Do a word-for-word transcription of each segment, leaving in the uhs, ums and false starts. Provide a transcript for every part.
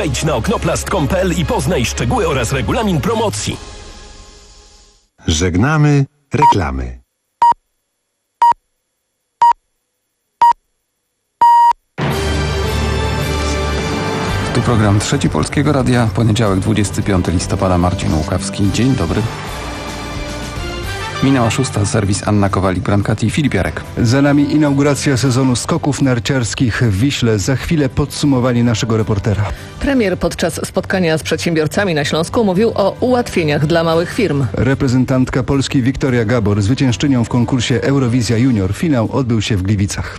Wejdź na oknoplast kropka com kropka pe el i poznaj szczegóły oraz regulamin promocji. Żegnamy reklamy. Tu program Trzeci Polskiego Radia, poniedziałek dwudziestego piątego listopada, Marcin Łukawski. Dzień dobry. Minęła szósta, serwis Anna Kowalik-Brankati i Filip Jarek. Za nami inauguracja sezonu skoków narciarskich w Wiśle. Za chwilę podsumowanie naszego reportera. Premier podczas spotkania z przedsiębiorcami na Śląsku mówił o ułatwieniach dla małych firm. Reprezentantka Polski Wiktoria Gabor, zwyciężczynią w konkursie Eurowizja Junior. Finał odbył się w Gliwicach.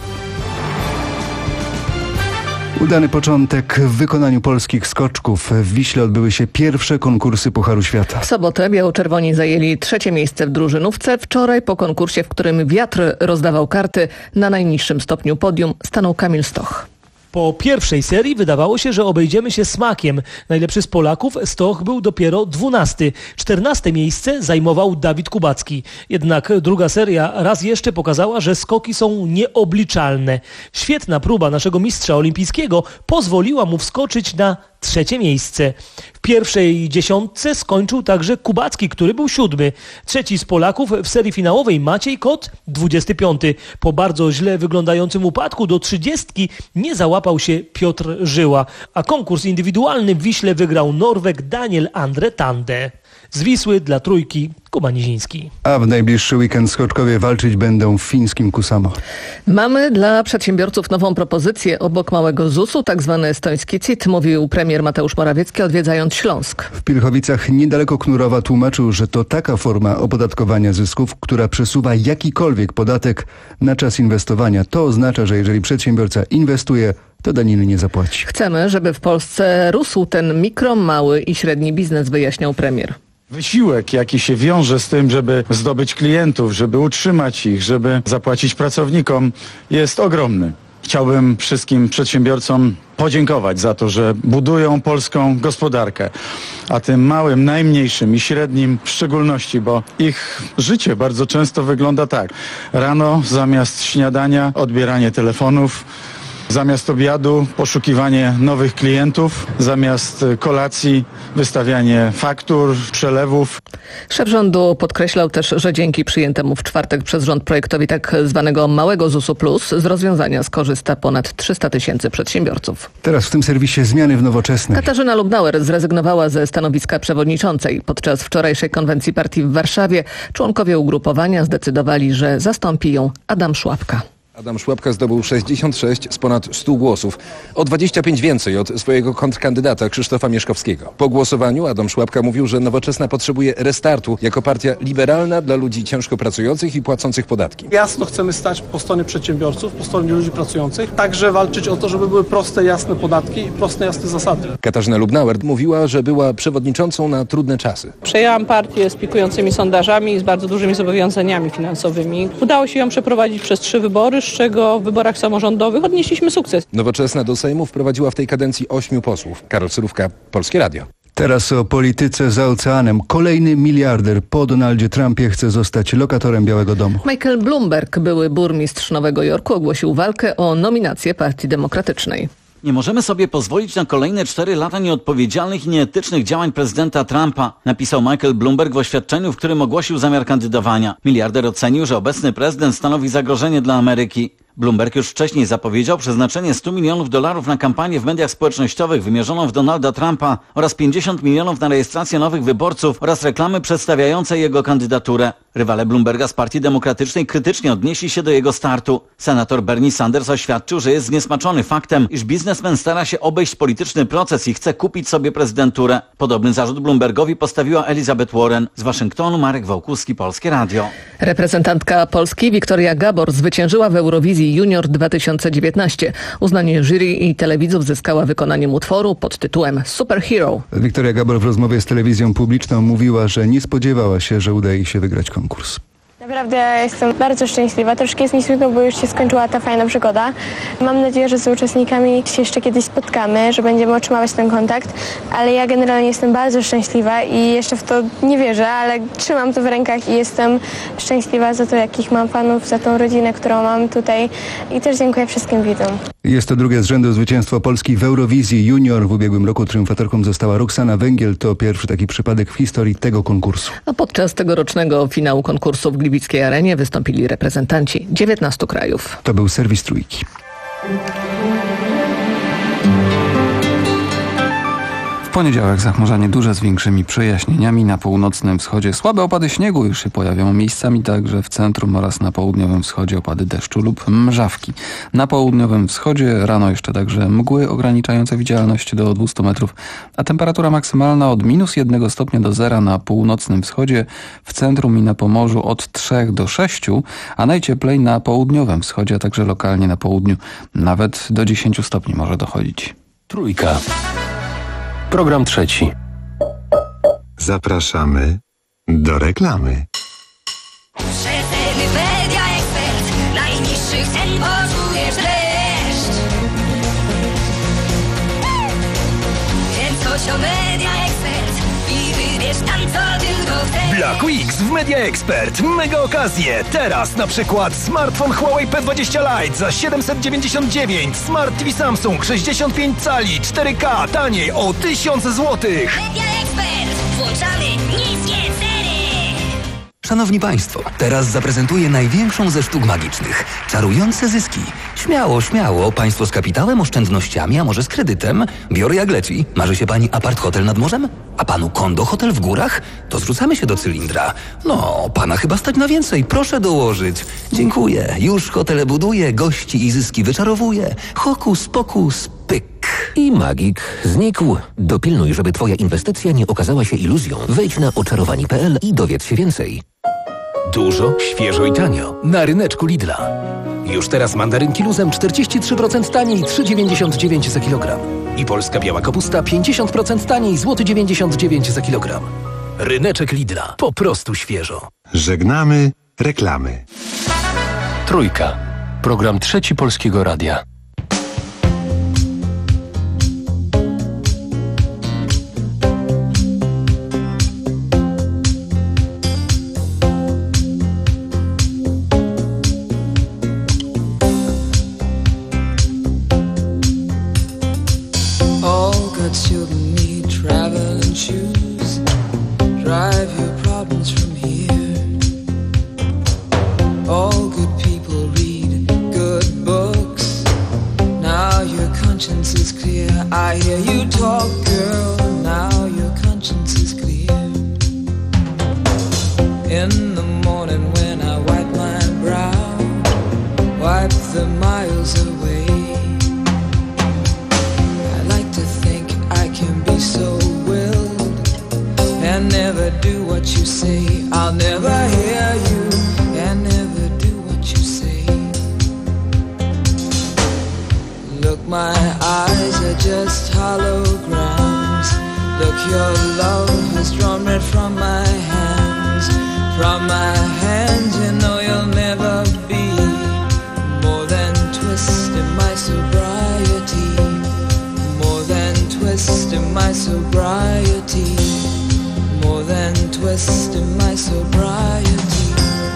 Udany początek w wykonaniu polskich skoczków. W Wiśle odbyły się pierwsze konkursy Pucharu Świata. W sobotę biało-czerwoni zajęli trzecie miejsce w drużynówce. Wczoraj po konkursie, w którym wiatr rozdawał karty, na najniższym stopniu podium stanął Kamil Stoch. Po pierwszej serii wydawało się, że obejdziemy się smakiem. Najlepszy z Polaków Stoch był dopiero dwunasty. czternaste miejsce zajmował Dawid Kubacki. Jednak druga seria raz jeszcze pokazała, że skoki są nieobliczalne. Świetna próba naszego mistrza olimpijskiego pozwoliła mu wskoczyć na trzecie miejsce. W pierwszej dziesiątce skończył także Kubacki, który był siódmy. Trzeci z Polaków w serii finałowej Maciej Kot, dwudziesty piąty. Po bardzo źle wyglądającym upadku do trzydziestki nie załapał się Piotr Żyła, a konkurs indywidualny w Wiśle wygrał Norweg Daniel Andre Tande. Z Wisły dla trójki Kuba Niziński. A w najbliższy weekend skoczkowie walczyć będą w fińskim Kusamo. Mamy dla przedsiębiorców nową propozycję obok małego zusu, tak zwany estoński C I T, mówił premier Mateusz Morawiecki, odwiedzając Śląsk. W Pilchowicach niedaleko Knurowa tłumaczył, że to taka forma opodatkowania zysków, która przesuwa jakikolwiek podatek na czas inwestowania. To oznacza, że jeżeli przedsiębiorca inwestuje, to daniny nie zapłaci. Chcemy, żeby w Polsce rósł ten mikro, mały i średni biznes, wyjaśniał premier. Wysiłek, jaki się wiąże z tym, żeby zdobyć klientów, żeby utrzymać ich, żeby zapłacić pracownikom, jest ogromny. Chciałbym wszystkim przedsiębiorcom podziękować za to, że budują polską gospodarkę, a tym małym, najmniejszym i średnim w szczególności, bo ich życie bardzo często wygląda tak. Rano zamiast śniadania odbieranie telefonów, zamiast obiadu poszukiwanie nowych klientów, zamiast kolacji wystawianie faktur, przelewów. Szef rządu podkreślał też, że dzięki przyjętemu w czwartek przez rząd projektowi tak zwanego małego zusu plus z rozwiązania skorzysta ponad trzysta tysięcy przedsiębiorców. Teraz w tym serwisie zmiany w Nowoczesnej. Katarzyna Lubnauer zrezygnowała ze stanowiska przewodniczącej. Podczas wczorajszej konwencji partii w Warszawie członkowie ugrupowania zdecydowali, że zastąpi ją Adam Szłapka. Adam Szłapka zdobył sześćdziesiąt sześć z ponad stu głosów. O dwadzieścia pięć więcej od swojego kontrkandydata Krzysztofa Mieszkowskiego. Po głosowaniu Adam Szłapka mówił, że Nowoczesna potrzebuje restartu jako partia liberalna dla ludzi ciężko pracujących i płacących podatki. Jasno chcemy stać po stronie przedsiębiorców, po stronie ludzi pracujących. Także walczyć o to, żeby były proste, jasne podatki i proste, jasne zasady. Katarzyna Lubnauer mówiła, że była przewodniczącą na trudne czasy. Przejęłam partię z pikującymi sondażami i z bardzo dużymi zobowiązaniami finansowymi. Udało się ją przeprowadzić przez trzy wybory, z czego w wyborach samorządowych odnieśliśmy sukces. Nowoczesna do Sejmu wprowadziła w tej kadencji ośmiu posłów. Karol Surówka, Polskie Radio. Teraz o polityce za oceanem. Kolejny miliarder po Donaldzie Trumpie chce zostać lokatorem Białego Domu. Michael Bloomberg, były burmistrz Nowego Jorku, ogłosił walkę o nominację Partii Demokratycznej. Nie możemy sobie pozwolić na kolejne cztery lata nieodpowiedzialnych i nieetycznych działań prezydenta Trumpa, napisał Michael Bloomberg w oświadczeniu, w którym ogłosił zamiar kandydowania. Miliarder ocenił, że obecny prezydent stanowi zagrożenie dla Ameryki. Bloomberg już wcześniej zapowiedział przeznaczenie stu milionów dolarów na kampanię w mediach społecznościowych wymierzoną w Donalda Trumpa oraz pięćdziesiąt milionów na rejestrację nowych wyborców oraz reklamy przedstawiające jego kandydaturę. Rywale Bloomberga z Partii Demokratycznej krytycznie odnieśli się do jego startu. Senator Bernie Sanders oświadczył, że jest zniesmaczony faktem, iż biznesmen stara się obejść polityczny proces i chce kupić sobie prezydenturę. Podobny zarzut Bloombergowi postawiła Elizabeth Warren. Z Waszyngtonu Marek Wołkuski, Polskie Radio. Reprezentantka Polski Wiktoria Gabor zwyciężyła w Eurowizji Junior dwa tysiące dziewiętnaście. Uznanie jury i telewidzów zyskała wykonaniem utworu pod tytułem Superhero. Wiktoria Gabor w rozmowie z telewizją publiczną mówiła, że nie spodziewała się, że uda jej się wygrać konkurs. Naprawdę ja jestem bardzo szczęśliwa. Troszkę jest mi smutno, bo już się skończyła ta fajna przygoda. Mam nadzieję, że z uczestnikami się jeszcze kiedyś spotkamy, że będziemy utrzymywać ten kontakt, ale ja generalnie jestem bardzo szczęśliwa i jeszcze w to nie wierzę, ale trzymam to w rękach i jestem szczęśliwa za to, jakich mam fanów, za tą rodzinę, którą mam tutaj i też dziękuję wszystkim widzom. Jest to drugie z rzędu zwycięstwo Polski w Eurowizji Junior. W ubiegłym roku triumfatorką została Roxana Węgiel. To pierwszy taki przypadek w historii tego konkursu. A podczas tegorocznego finału konkursu w Gliwickiej Arenie wystąpili reprezentanci dziewiętnastu krajów. To był serwis Trójki. W poniedziałek zachmurzenie duże z większymi przejaśnieniami. Na północnym wschodzie słabe opady śniegu już się pojawią, miejscami także w centrum oraz na południowym wschodzie opady deszczu lub mrzawki. Na południowym wschodzie rano jeszcze także mgły ograniczające widzialność do dwustu metrów, a temperatura maksymalna od minus jednego stopnia do zera na północnym wschodzie, w centrum i na Pomorzu od trzech do sześciu, a najcieplej na południowym wschodzie, a także lokalnie na południu nawet do dziesięciu stopni może dochodzić. Trójka. Program trzeci. Zapraszamy do reklamy. Rzetelny Media Expert. Najniższych cen poczujesz dreszcz. Więc chodź do Media Expert i wybierz tam, co tylko chcesz. Black Weeks w Media Expert. Mega okazje. Teraz na przykład smartfon Huawei P dwadzieścia Lite za siedemset dziewięćdziesiąt dziewięć. Smart T V Samsung sześćdziesiąt pięć cali cztery K taniej o tysiąc złotych. Media Expert. Włączamy niskie ceny. Szanowni Państwo, teraz zaprezentuję największą ze sztuk magicznych. Czarujące zyski. Śmiało, śmiało. Państwo z kapitałem, oszczędnościami, a może z kredytem? Biorę jak leci. Marzy się Pani apart hotel nad morzem? A Panu kondo hotel w górach? To zrzucamy się do cylindra. No, Pana chyba stać na więcej. Proszę dołożyć. Dziękuję. Już hotele buduję, gości i zyski wyczarowuję. Hokus pokus, pyk. I magik znikł. Dopilnuj, żeby Twoja inwestycja nie okazała się iluzją. Wejdź na oczarowani kropka p l i dowiedz się więcej. Dużo, świeżo i tanio. Na ryneczku Lidla. Już teraz mandarynki luzem czterdzieści trzy procent taniej, trzy dziewięćdziesiąt dziewięć za kilogram. I polska biała kapusta pięćdziesiąt procent taniej, złoty dziewięćdziesiąt dziewięć za kilogram. Ryneczek Lidla. Po prostu świeżo. Żegnamy reklamy. Trójka. Program trzeci Polskiego Radia. Children need traveling shoes. Drive your problems from here. All good people read good books. Now your conscience is clear. I hear you talk, girl. Now your conscience is clear. In the morning when I wipe my brow, wipe the miles away. So willed and never do what you say. I'll never hear you and never do what you say. Look, my eyes are just holograms. Look, your love has drawn red from my hands. From my hands, you know you'll never be more than twist in my sobriety. Twist in my sobriety, more than twist in my sobriety.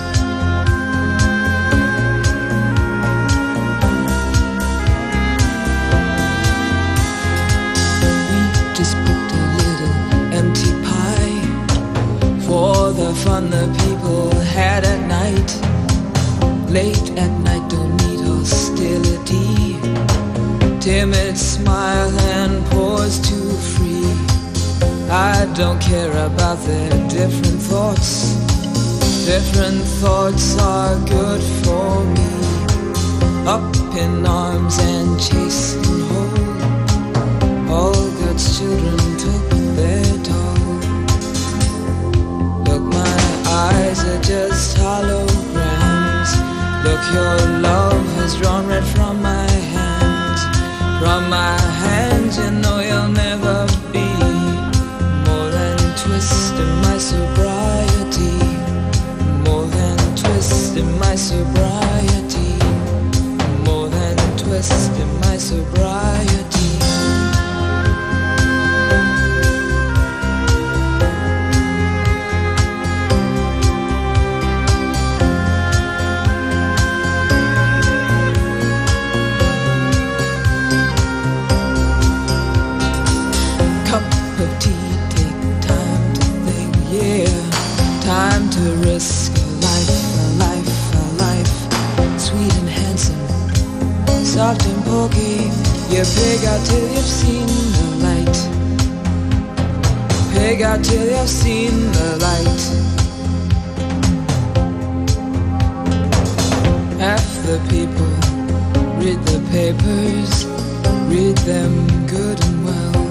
We just booked a little empty pie for the fun the people had at night. Late at night, don't need hostility. Timid smile and pause too free. I don't care about their different thoughts. Different thoughts are good for me. Up in arms and chased and whole. All God's children took their toll. Look, my eyes are just holograms. Look, your love has drawn red from my hand. From my hands, you know you'll never be more than twist in my sobriety, more than twist. of tea, take time to think, yeah. Time to risk a life, a life, a life. Sweet and handsome, soft and pokey. You pig out till you've seen the light. Pig out till you've seen the light. Half the people read the papers, read them good and well.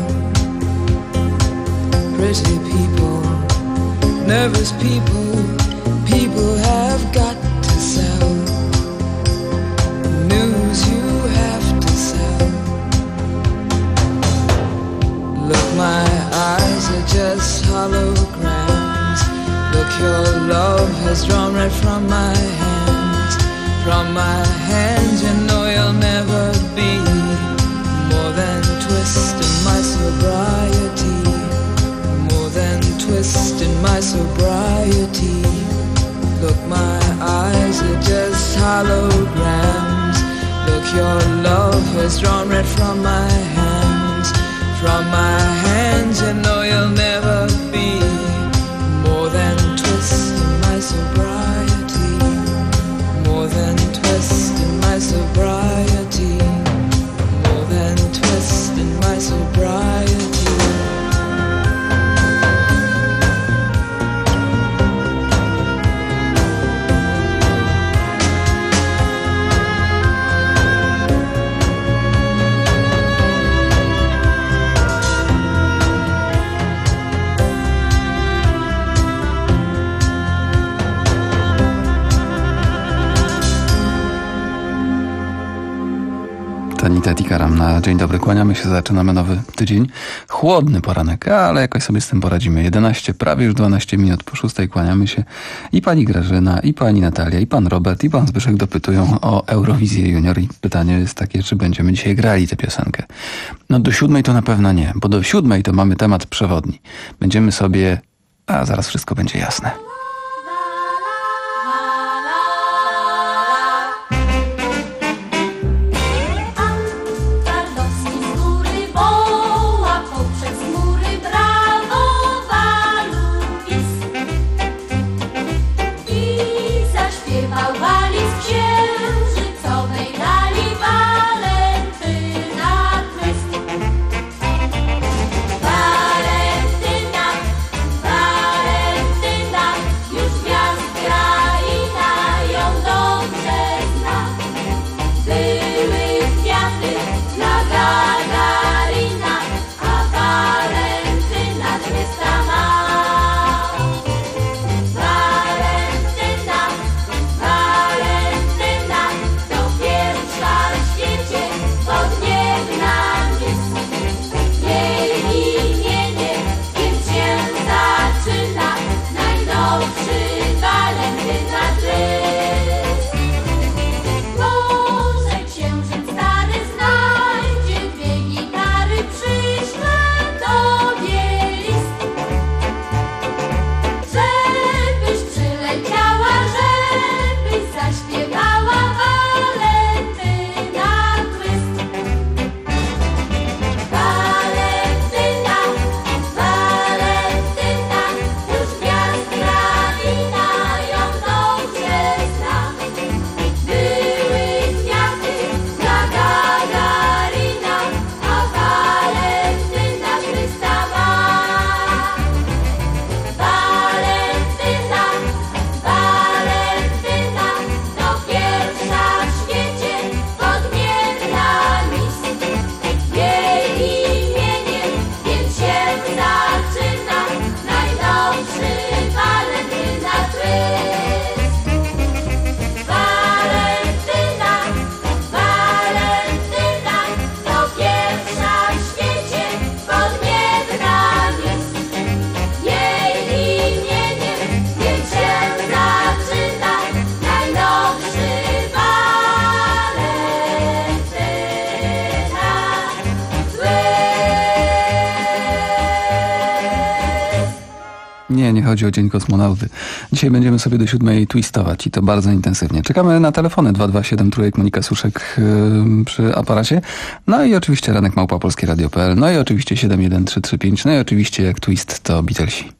Pretty people, nervous people, people have got to sell. News you have to sell. Look, my eyes are just holograms. Look, your love has drawn right from my hands. From my hands, you know you'll never be more than twist in my sobriety. More than twist in my sobriety. Look, my eyes are just holograms. Look, your love has drawn red from my hands. From my hands, you know you'll never be more than twist in my sobriety. More than twist in my sobriety. More than twist in my sobriety. Anita Tikaram na dzień dobry, kłaniamy się, zaczynamy nowy tydzień. Chłodny poranek, ale jakoś sobie z tym poradzimy. jedenaście, prawie już dwanaście minut po szóstej, kłaniamy się. I pani Grażyna, i pani Natalia, i pan Robert, i pan Zbyszek dopytują o Eurowizję Junior. I pytanie jest takie, czy będziemy dzisiaj grali tę piosenkę. No do siódmej to na pewno nie, bo do siódmej to mamy temat przewodni. Będziemy sobie... A zaraz wszystko będzie jasne. Walentyna, Walentyna. Nie, nie chodzi o Dzień Kosmonauty. Dzisiaj będziemy sobie do siódmej twistować i to bardzo intensywnie. Czekamy na telefony dwa dwa siedem trójek Monika Suszek yy, przy aparacie. No i oczywiście ranek małpa polskie radio kropka p l. No i oczywiście siedem jeden trzy trzy pięć. No i oczywiście jak twist to Beatlesi.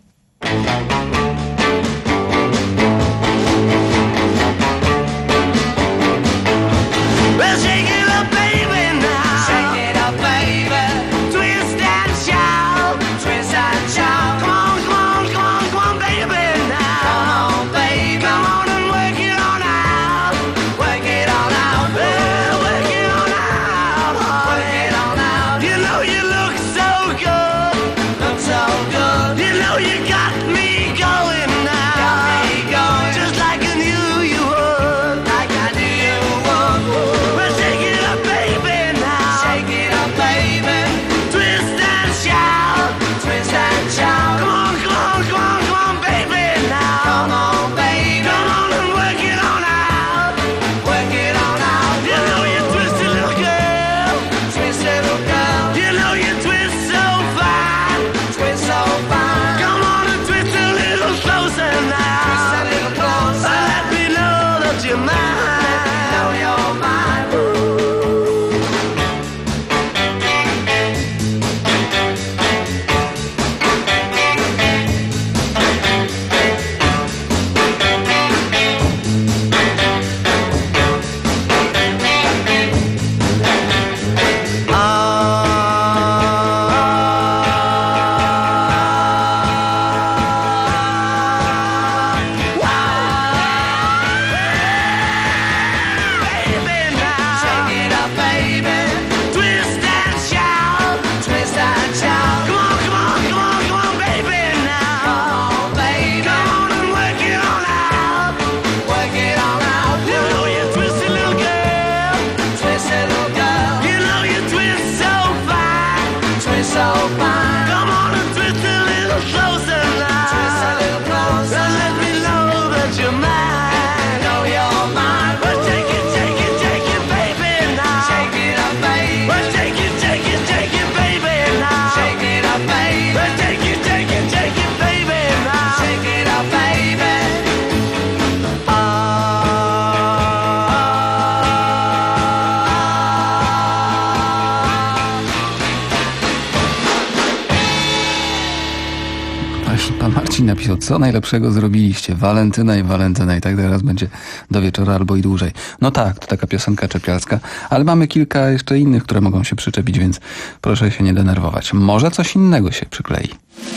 Pan Marcin napisał, co najlepszego zrobiliście? Walentyna i Walentyna i tak teraz będzie do wieczora albo i dłużej. No tak, to taka piosenka czepialska, ale mamy kilka jeszcze innych, które mogą się przyczepić, więc proszę się nie denerwować. Może coś innego się przyklei.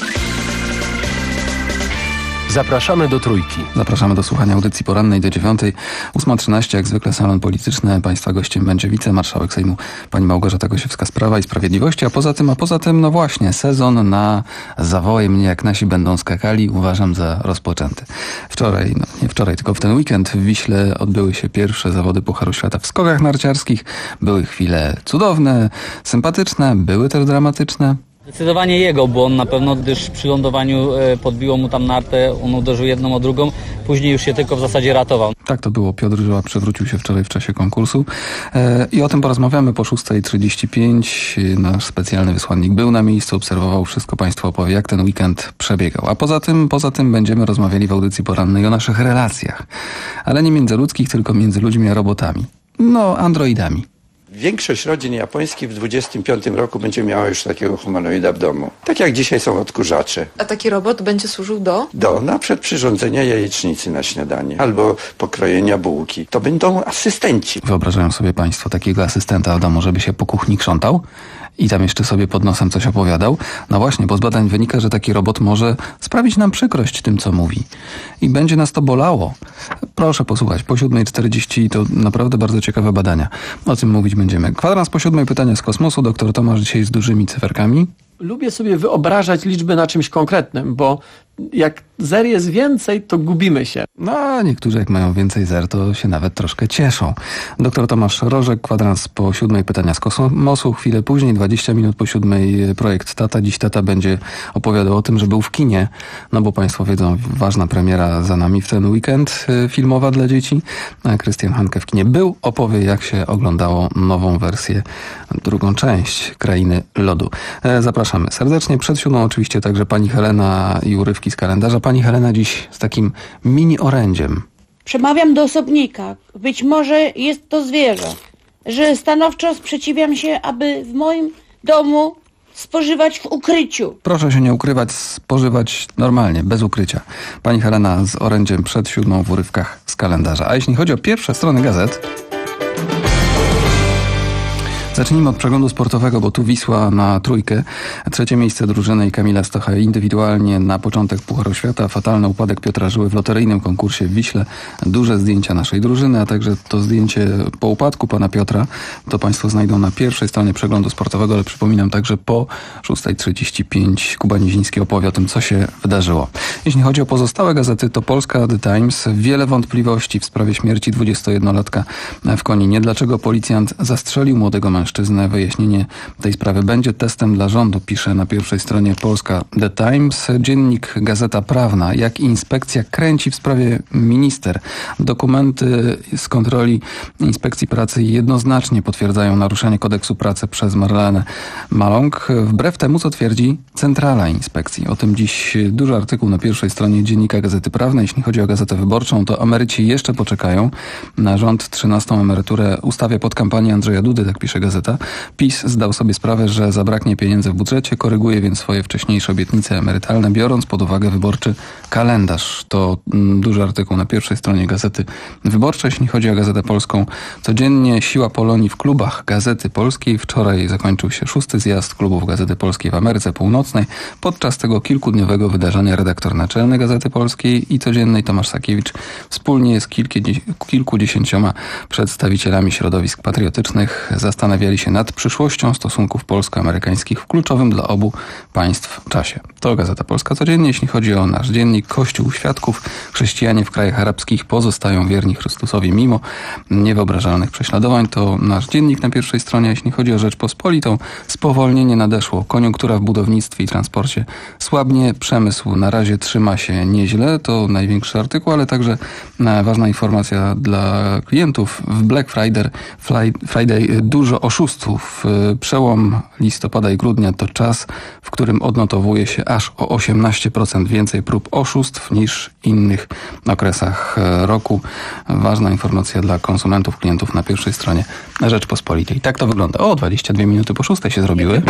Zapraszamy do Trójki. Zapraszamy do słuchania audycji porannej do dziewiątej. ósma trzynaście, jak zwykle salon polityczny. Państwa gościem będzie wicemarszałek Sejmu pani Małgorzata Gosiewska z Prawa i Sprawiedliwości. A poza tym, a poza tym, no właśnie, sezon na Zawołaj mnie, jak nasi będą skakali, uważam za rozpoczęty. Wczoraj, no nie wczoraj, tylko w ten weekend w Wiśle odbyły się pierwsze zawody Pucharu Świata w skokach narciarskich. Były chwile cudowne, sympatyczne, były też dramatyczne. Zdecydowanie jego, bo on na pewno, gdyż przy lądowaniu podbiło mu tam nartę, on uderzył jedną o drugą, później już się tylko w zasadzie ratował. Tak to było. Piotr Żyła przewrócił się wczoraj w czasie konkursu e, i o tym porozmawiamy po szósta trzydzieści pięć. Nasz specjalny wysłannik był na miejscu, obserwował wszystko, Państwu opowie, jak ten weekend przebiegał. A poza tym, poza tym będziemy rozmawiali w audycji porannej o naszych relacjach, ale nie międzyludzkich, tylko między ludźmi a robotami. No, androidami. Większość rodzin japońskich w dwudziestym piątym roku będzie miała już takiego humanoida w domu. Tak jak dzisiaj są odkurzacze. A taki robot będzie służył do? Do na przykład przyrządzenia jajecznicy na śniadanie albo pokrojenia bułki. To będą asystenci. Wyobrażają sobie Państwo takiego asystenta w domu, żeby się po kuchni krzątał i tam jeszcze sobie pod nosem coś opowiadał? No właśnie, bo z badań wynika, że taki robot może sprawić nam przykrość tym, co mówi. I będzie nas to bolało. Proszę posłuchać, po siódma czterdzieści to naprawdę bardzo ciekawe badania. O tym mówić będziemy. Kwadrans po siódmej, pytania z kosmosu. Doktor Tomasz dzisiaj z dużymi cyferkami. Lubię sobie wyobrażać liczby na czymś konkretnym, bo jak zer jest więcej, to gubimy się. No, a niektórzy jak mają więcej zer, to się nawet troszkę cieszą. Doktor Tomasz Rożek, kwadrans po siódmej, pytania z kosmosu. Chwilę później, dwadzieścia minut po siódmej, projekt Tata. Dziś tata będzie opowiadał o tym, że był w kinie, no bo państwo wiedzą, ważna premiera za nami w ten weekend filmowa dla dzieci. Krystian Hanke w kinie był, opowie jak się oglądało nową wersję, drugą część Krainy Lodu. Zapraszamy serdecznie. Przed siódmą oczywiście także pani Helena i urywki z kalendarza. Pani Helena dziś z takim mini orędziem. Przemawiam do osobnika. Być może jest to zwierzę, że stanowczo sprzeciwiam się, aby w moim domu spożywać w ukryciu. Proszę się nie ukrywać, spożywać normalnie, bez ukrycia. Pani Helena z orędziem przed siódmą w urywkach z kalendarza. A jeśli chodzi o pierwsze strony gazet, zacznijmy od przeglądu sportowego, bo tu Wisła na trójkę. Trzecie miejsce drużyny i Kamila Stocha indywidualnie na początek Pucharu Świata. Fatalny upadek Piotra Żyły w loteryjnym konkursie w Wiśle. Duże zdjęcia naszej drużyny, a także to zdjęcie po upadku pana Piotra. To państwo znajdą na pierwszej stronie przeglądu sportowego, ale przypominam także po szósta trzydzieści pięć Kuba Niziński opowie o tym, co się wydarzyło. Jeśli chodzi o pozostałe gazety, to Polska The Times. Wiele wątpliwości w sprawie śmierci dwudziestojednolatka w Koninie. Dlaczego policjant zastrzelił młodego mężczyznę? Wyjaśnienie tej sprawy będzie testem dla rządu, pisze na pierwszej stronie Polska The Times. Dziennik Gazeta Prawna. Jak inspekcja kręci w sprawie minister. Dokumenty z kontroli Inspekcji Pracy jednoznacznie potwierdzają naruszenie kodeksu pracy przez Marlenę Maląg. Wbrew temu, co twierdzi Centrala Inspekcji. O tym dziś duży artykuł na pierwszej stronie Dziennika Gazety Prawnej. Jeśli chodzi o Gazetę Wyborczą, to emeryci jeszcze poczekają na rząd. trzynastą emeryturę ustawia pod kampanię Andrzeja Dudy, tak pisze Gazeta. PiS zdał sobie sprawę, że zabraknie pieniędzy w budżecie, koryguje więc swoje wcześniejsze obietnice emerytalne, biorąc pod uwagę wyborczy kalendarz. To mm, duży artykuł na pierwszej stronie Gazety Wyborczej. Jeśli chodzi o Gazetę Polską, codziennie siła Polonii w klubach Gazety Polskiej. Wczoraj zakończył się szósty zjazd klubów Gazety Polskiej w Ameryce Północnej. Podczas tego kilkudniowego wydarzenia redaktor naczelny Gazety Polskiej i codziennej Tomasz Sakiewicz wspólnie z kilkudziesięcioma przedstawicielami środowisk patriotycznych zastanawiali się nad przyszłością stosunków polsko-amerykańskich w kluczowym dla obu państw czasie. To Gazeta Polska codziennie. Jeśli chodzi o nasz dziennik Kościół Świadków, chrześcijanie w krajach arabskich pozostają wierni Chrystusowi mimo niewyobrażalnych prześladowań. To nasz dziennik na pierwszej stronie. Jeśli chodzi o Rzeczpospolitą, spowolnienie nadeszło. Koniunktura w budownictwie i transporcie słabnie. Przemysł na razie trzyma się nieźle. To największy artykuł, ale także ważna informacja dla klientów. W Black Friday, Friday dużo oszustów. Przełom listopada i grudnia to czas, w którym odnotowuje się aż o osiemnaście procent więcej prób oszustw niż w innych okresach roku. Ważna informacja dla konsumentów, klientów na pierwszej stronie Rzeczpospolitej. Tak to wygląda. O, dwadzieścia dwie minuty po szóstej się zrobiły.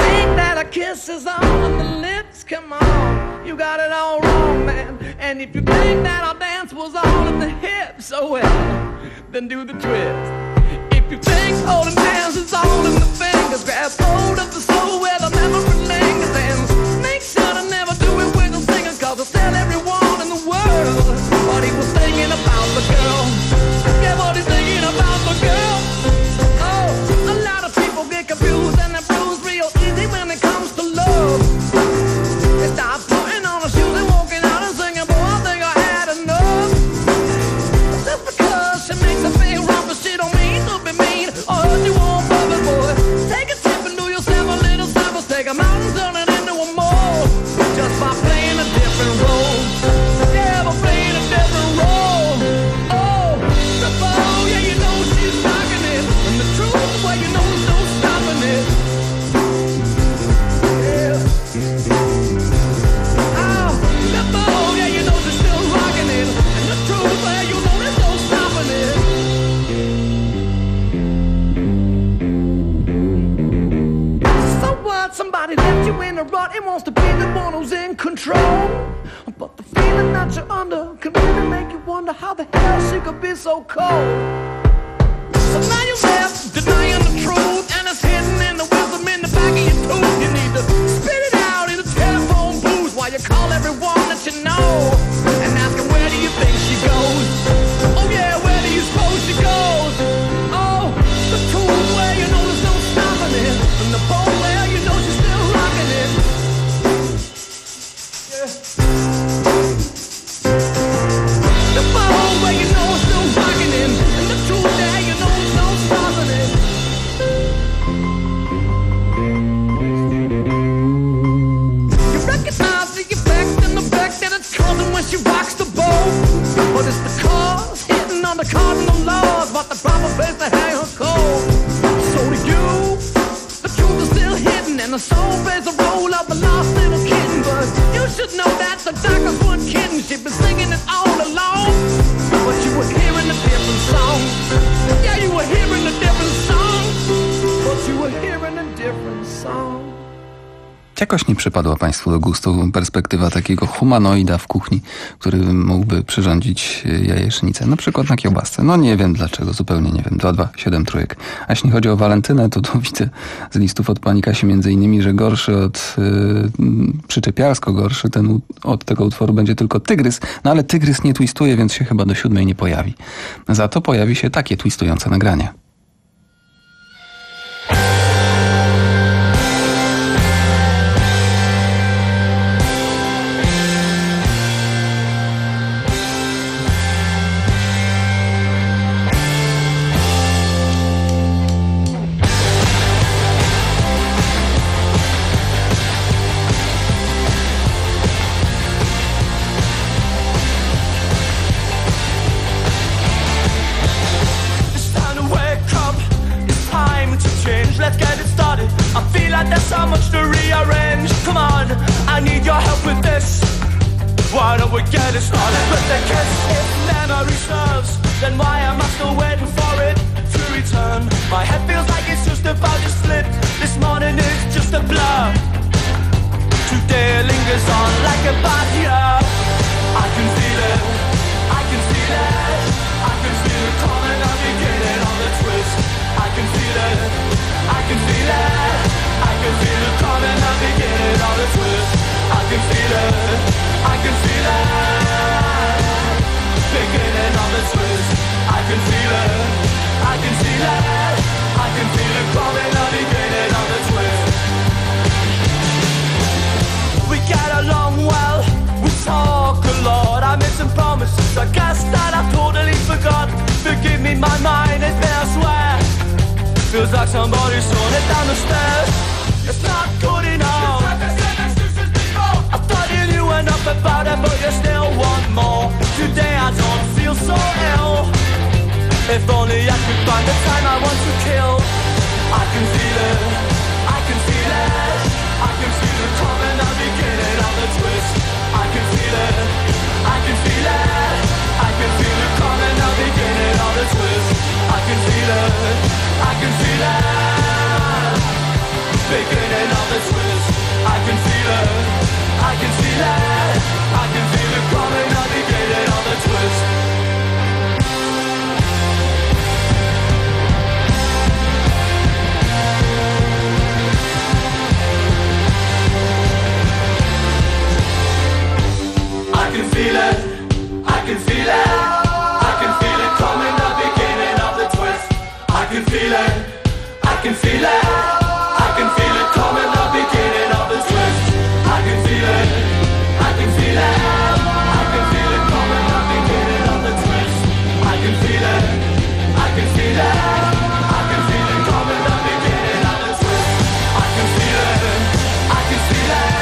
You think holding hands is all in the fingers. Grab hold of the soul where the memory lingers. And make sure to never do it with a singer, cause I'll tell everyone in the world what he was thinking about the girl. Yeah, what he's thinking about the girl. Oh, a lot of people get confused and they're bruised real easy when it comes to love. They start putting on their shoes and walking out and singing, boy, I think I had enough. Just because she makes a feel wrong, but she don't mean to be mean. Oh, you won't bother, boy. Take a tip and do yourself a little service. Take a mountain, turn it into a mole. Just by playing a different role. Yeah, by playing a different role. Oh, the bow, yeah, you know she's rocking it. And the truth, well, you know there's no stopping it. Yeah. Oh, the bow, yeah, you know she's still rocking it. And the truth, well, you know there's no stopping it. Somebody left you in a rut and wants to be the one who's in control. But the feeling that you're under can really make you wonder how the hell she could be so cold. So now you're left denying the truth, and it's hidden in the wisdom in the back of your tooth. You need to spit it out in a telephone booth while you call everyone that you know and ask them, where do you think she goes? Oh yeah, where do you suppose she goes? Oh, the truth where you know there's no stopping it, and the bone where you know she's still rocking it. Yeah. jakoś nie przypadła Państwu do gustu perspektywa takiego humanoida w kuchni, który mógłby przyrządzić jajecznicę, na przykład na kiełbasce. No nie wiem dlaczego, zupełnie nie wiem. dwa dwa siedem trójek. A jeśli chodzi o walentynę, to to widzę z listów od pani Kasi między innymi, że gorszy od yy, przyczepiarsko gorszy ten od tego utworu będzie tylko Tygrys. No ale Tygrys nie twistuje, więc się chyba do siódmej nie pojawi. Za to pojawi się takie twistujące nagranie. Feels like somebody's throwing it down the stairs. It's not good enough. I thought you knew enough about it, but you still want more. Today I don't feel so ill. If only I could find the time I want to kill. I can feel it, I can feel it. I can feel it coming, the beginning of the twist. I can feel it, I can feel it. I can feel it coming, the beginning of the twist. I can feel it, I can feel it. Beginning of the twist. I can feel it, I can feel it. I can feel it coming, the beginning of the twist. I can feel it, I can feel it. I can feel it coming, the beginning of the twist. I can feel it, I can feel it. I can feel it coming, the beginning of the twist. I can feel it, I can feel it. I can feel it coming, the beginning of the twist. I can feel it, I can feel it. I can feel it coming, the beginning of the twist. I can feel it, I can feel it.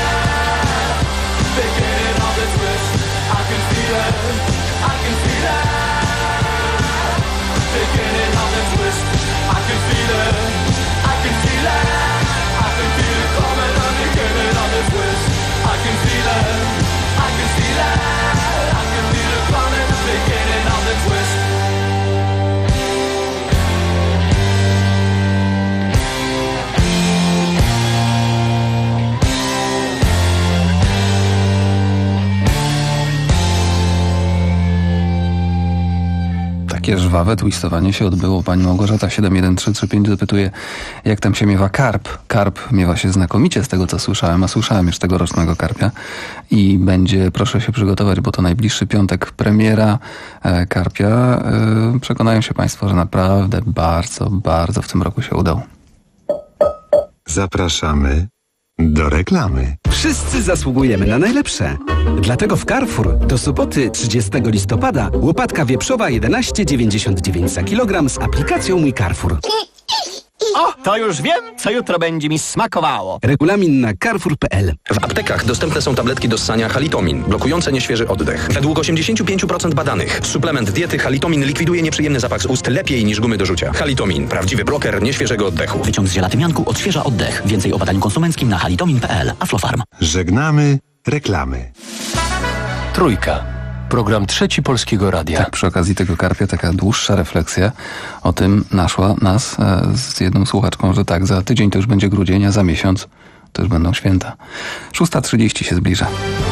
Beginning of the twist. I can feel it, I can feel it. Beginning of the twist. I can feel it, I can feel it. I can feel it coming, the beginning of the twist. I can feel it, I can feel it. I can feel it coming, the beginning of the twist. Takie żwawe twistowanie się odbyło. Pani Małgorzata siedem jeden trzy trzy pięć dopytuje, jak tam się miewa karp. Karp miewa się znakomicie z tego, co słyszałem, a słyszałem już tegorocznego karpia. I będzie, proszę się przygotować, bo to najbliższy piątek premiera e, karpia. E, przekonają się Państwo, że naprawdę bardzo, bardzo w tym roku się udał. Zapraszamy do reklamy. Wszyscy zasługujemy na najlepsze. Dlatego w Carrefour do soboty trzydziestego listopada łopatka wieprzowa jedenaście dziewięćdziesiąt dziewięć za kilogram z aplikacją Mój Carrefour. O, to już wiem, co jutro będzie mi smakowało. Regulamin na carrefour kropka p l. W aptekach dostępne są tabletki do ssania Halitomin, blokujące nieświeży oddech. Według osiemdziesiąt pięć procent badanych suplement diety Halitomin likwiduje nieprzyjemny zapach z ust lepiej niż gumy do rzucia. Halitomin, prawdziwy bloker nieświeżego oddechu. Wyciąg z żelatymianku odświeża oddech. Więcej o badaniu konsumenckim na halitomin kropka p l. Aflofarm. Żegnamy reklamy. Trójka. Program Trzeci Polskiego Radia. Tak, przy okazji tego karpia taka dłuższa refleksja o tym naszła nas e, z jedną słuchaczką, że tak, za tydzień to już będzie grudzień, a za miesiąc To już będą święta. szósta trzydzieści się zbliża.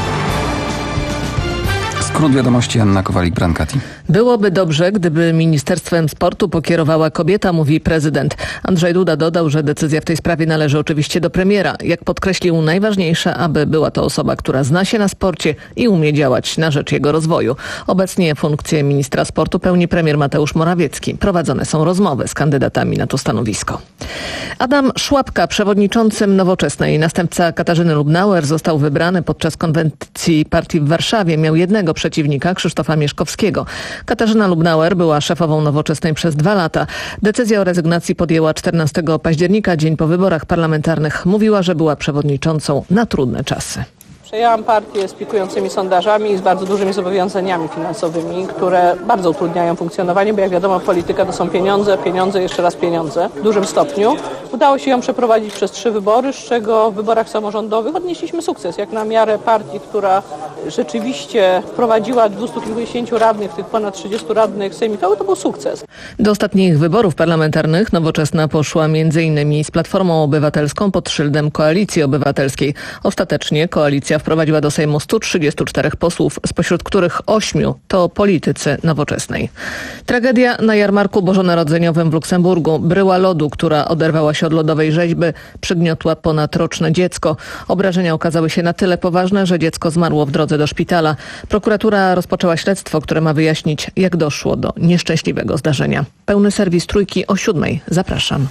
Skrót wiadomości, Anna Kowalik-Brankati. Byłoby dobrze, gdyby Ministerstwem Sportu pokierowała kobieta, mówi prezydent. Andrzej Duda dodał, że decyzja w tej sprawie należy oczywiście do premiera. Jak podkreślił, najważniejsze, aby była to osoba, która zna się na sporcie i umie działać na rzecz jego rozwoju. Obecnie funkcję ministra sportu pełni premier Mateusz Morawiecki. Prowadzone są rozmowy z kandydatami na to stanowisko. Adam Szłapka, przewodniczącym Nowoczesnej, następca Katarzyny Lubnauer, został wybrany podczas konwencji partii w Warszawie. Miał jednego przeciwnika, Krzysztofa Mieszkowskiego. Katarzyna Lubnauer była szefową Nowoczesnej przez dwa lata. Decyzję o rezygnacji podjęła czternastego października, dzień po wyborach parlamentarnych. Mówiła, że była przewodniczącą na trudne czasy. Przejęłam partię z pikującymi sondażami i z bardzo dużymi zobowiązaniami finansowymi, które bardzo utrudniają funkcjonowanie, bo jak wiadomo, polityka to są pieniądze, pieniądze, jeszcze raz pieniądze w dużym stopniu. Udało się ją przeprowadzić przez trzy wybory, z czego w wyborach samorządowych odnieśliśmy sukces, jak na miarę partii, która rzeczywiście wprowadziła dwustu kilkudziesięciu radnych, tych ponad trzydziestu radnych sejmikowych, to był sukces. Do ostatnich wyborów parlamentarnych Nowoczesna poszła m.in. z Platformą Obywatelską pod szyldem Koalicji Obywatelskiej. Ostatecznie koalicja wprowadziła do Sejmu stu trzydziestu czterech posłów, spośród których ośmiu to politycy Nowoczesnej. Tragedia na jarmarku bożonarodzeniowym w Luksemburgu. Bryła lodu, która oderwała się od lodowej rzeźby, przygniotła ponadroczne dziecko. Obrażenia okazały się na tyle poważne, że dziecko zmarło w drodze do szpitala. Prokuratura rozpoczęła śledztwo, które ma wyjaśnić, jak doszło do nieszczęśliwego zdarzenia. Pełny serwis Trójki o siódmej. Zapraszam.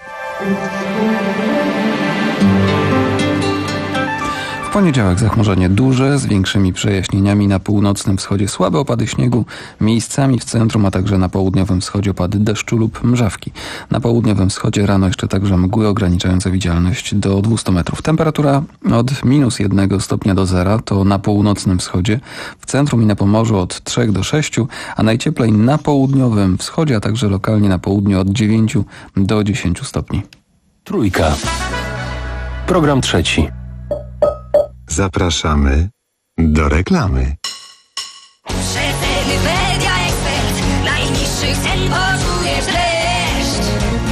W poniedziałek zachmurzenie duże, z większymi przejaśnieniami na północnym wschodzie, słabe opady śniegu, miejscami w centrum, a także na południowym wschodzie opady deszczu lub mrzawki. Na południowym wschodzie rano jeszcze także mgły ograniczające widzialność do dwustu metrów. Temperatura od minus jednego stopnia do zera to na północnym wschodzie, w centrum i na Pomorzu od trzech do sześciu, a najcieplej na południowym wschodzie, a także lokalnie na południu od dziewięciu do dziesięciu stopni. Trójka. Program trzeci. Zapraszamy do reklamy. Rzetelny Media Expert. Najniższych cen poczujesz dreszcz.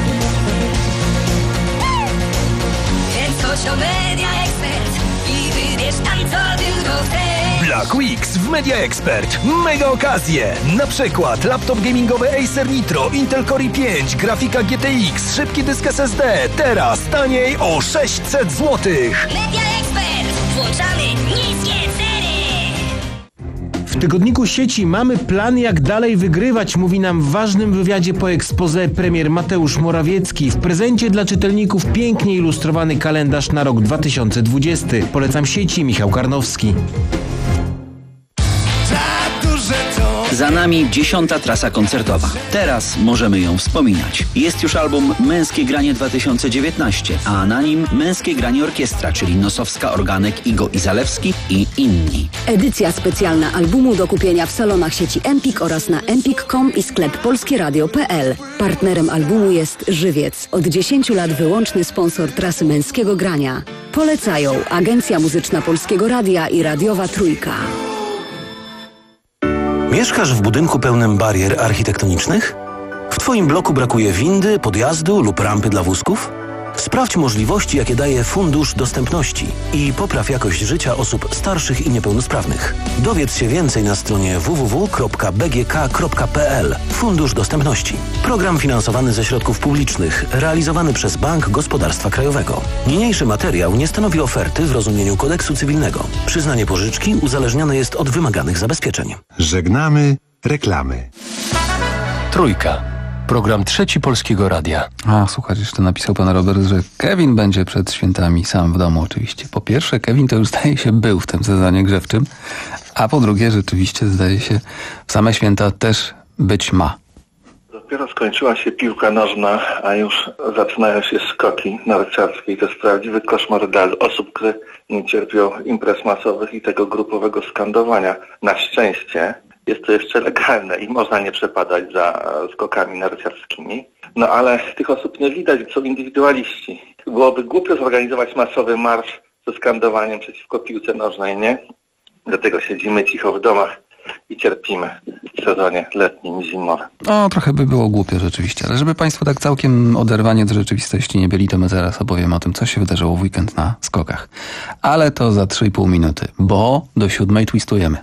Więc chodź do Media Expert i wybierz tam, co tylko chcesz. Black Weeks w Media Expert. Mega okazje! Na przykład laptop gamingowy Acer Nitro, Intel Core i pięć, grafika G T X, szybki dysk S S D. Teraz taniej o sześćset złotych. Media Expert. Włączamy niskie ceny. W tygodniku sieci mamy plan, jak dalej wygrywać, mówi nam w ważnym wywiadzie po exposé premier Mateusz Morawiecki. W prezencie dla czytelników pięknie ilustrowany kalendarz na rok dwa tysiące dwudziesty. Polecam sieci, Michał Karnowski. Za nami dziesiąta trasa koncertowa. Teraz możemy ją wspominać. Jest już album Męskie Granie dwa tysiące dziewiętnaście, a na nim Męskie Granie Orkiestra, czyli Nosowska, Organek, Igo i Zalewski i inni. Edycja specjalna albumu do kupienia w salonach sieci Empik oraz na empik kropka com i sklep polskieradio kropka p l. Partnerem albumu jest Żywiec. Od dziesięciu lat wyłączny sponsor trasy Męskiego Grania. Polecają Agencja Muzyczna Polskiego Radia i Radiowa Trójka. Mieszkasz w budynku pełnym barier architektonicznych? W Twoim bloku brakuje windy, podjazdu lub rampy dla wózków? Sprawdź możliwości, jakie daje Fundusz Dostępności i popraw jakość życia osób starszych i niepełnosprawnych. Dowiedz się więcej na stronie w w w kropka b g k kropka p l. Fundusz Dostępności. Program finansowany ze środków publicznych, realizowany przez Bank Gospodarstwa Krajowego. Niniejszy materiał nie stanowi oferty w rozumieniu kodeksu cywilnego. Przyznanie pożyczki uzależnione jest od wymaganych zabezpieczeń. Żegnamy reklamy. Trójka. Program trzeci Polskiego Radia. A, słuchaj, jeszcze napisał pan Robert, że Kevin będzie przed świętami sam w domu oczywiście. Po pierwsze, Kevin to już zdaje się był w tym sezonie grzewczym, a po drugie, rzeczywiście zdaje się w same święta też być ma. Dopiero skończyła się piłka nożna, a już zaczynają się skoki narciarskie i to jest prawdziwy koszmar dla osób, które nie cierpią imprez masowych i tego grupowego skandowania. Na szczęście jest to jeszcze legalne i można nie przepadać za skokami narciarskimi. No ale tych osób nie widać, są indywidualiści. Byłoby głupio zorganizować masowy marsz ze skandowaniem przeciwko piłce nożnej, nie? Dlatego siedzimy cicho w domach i cierpimy w sezonie letnim i zimowym. No, trochę by było głupie rzeczywiście, ale żeby Państwo tak całkiem oderwanie od rzeczywistości nie byli, to my zaraz opowiem o tym, co się wydarzyło w weekend na skokach. Ale to za trzy i pół minuty, bo do siódmej twistujemy.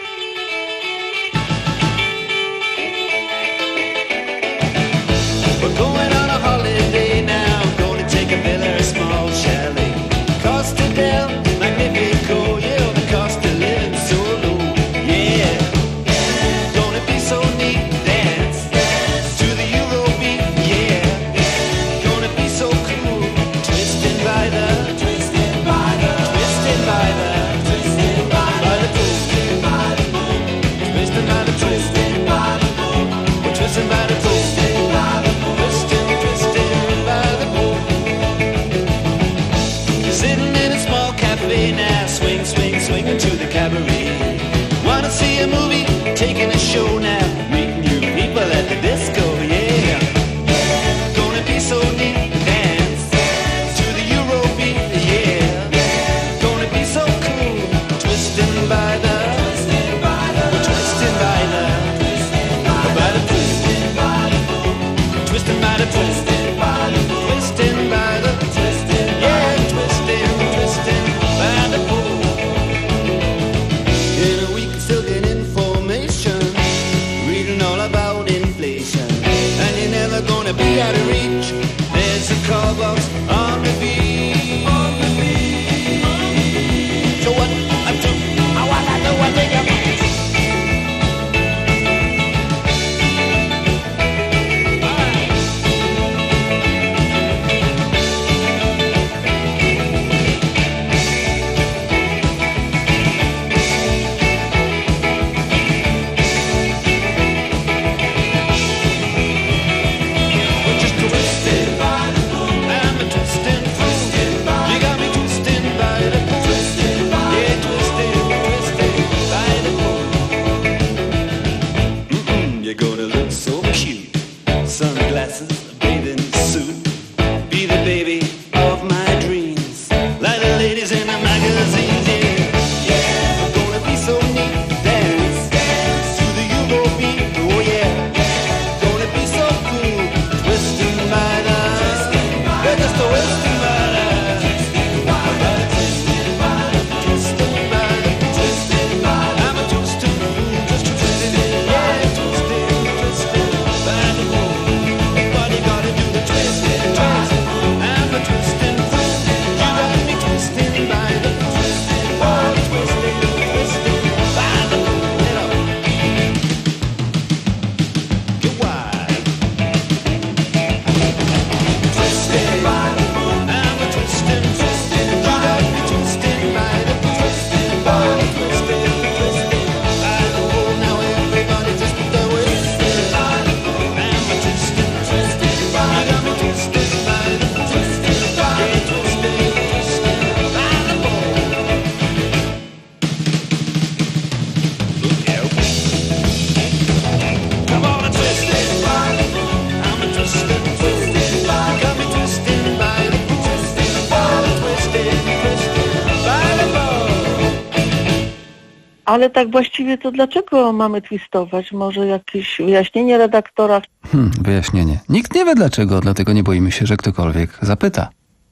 Ale tak właściwie to dlaczego mamy twistować? Może jakieś wyjaśnienie redaktora? Hmm, wyjaśnienie. Nikt nie wie dlaczego, dlatego nie boimy się, że ktokolwiek zapyta.